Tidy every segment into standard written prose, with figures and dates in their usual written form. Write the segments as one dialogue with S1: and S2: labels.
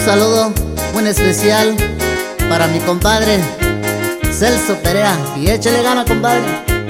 S1: saludo muy especial para mi compadre Celso Perea. Y échale gana, compadre.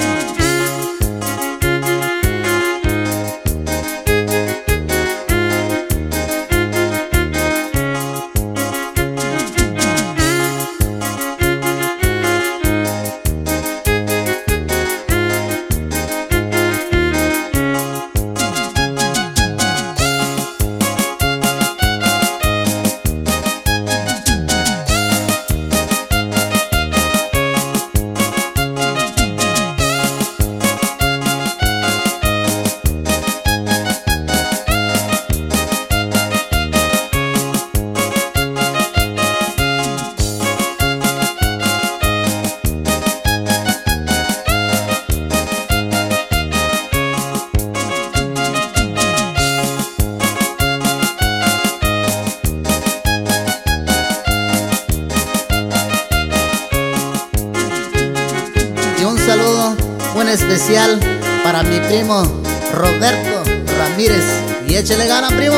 S1: Y un saludo muy especial para mi primo Roberto Ramírez. Y échale gana, primo.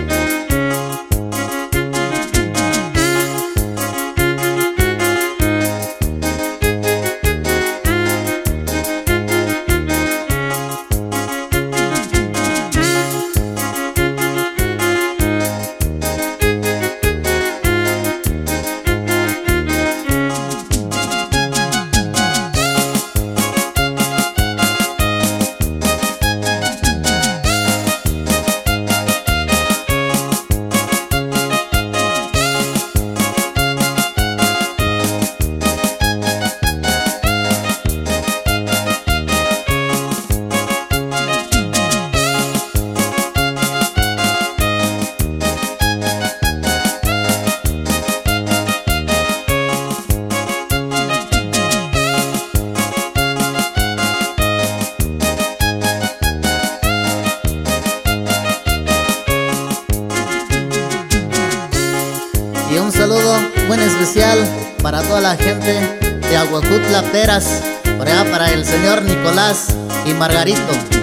S1: Y un saludo muy especial para toda la gente de Aguacutla, Peras, por allá para el señor Nicolás y Margarito.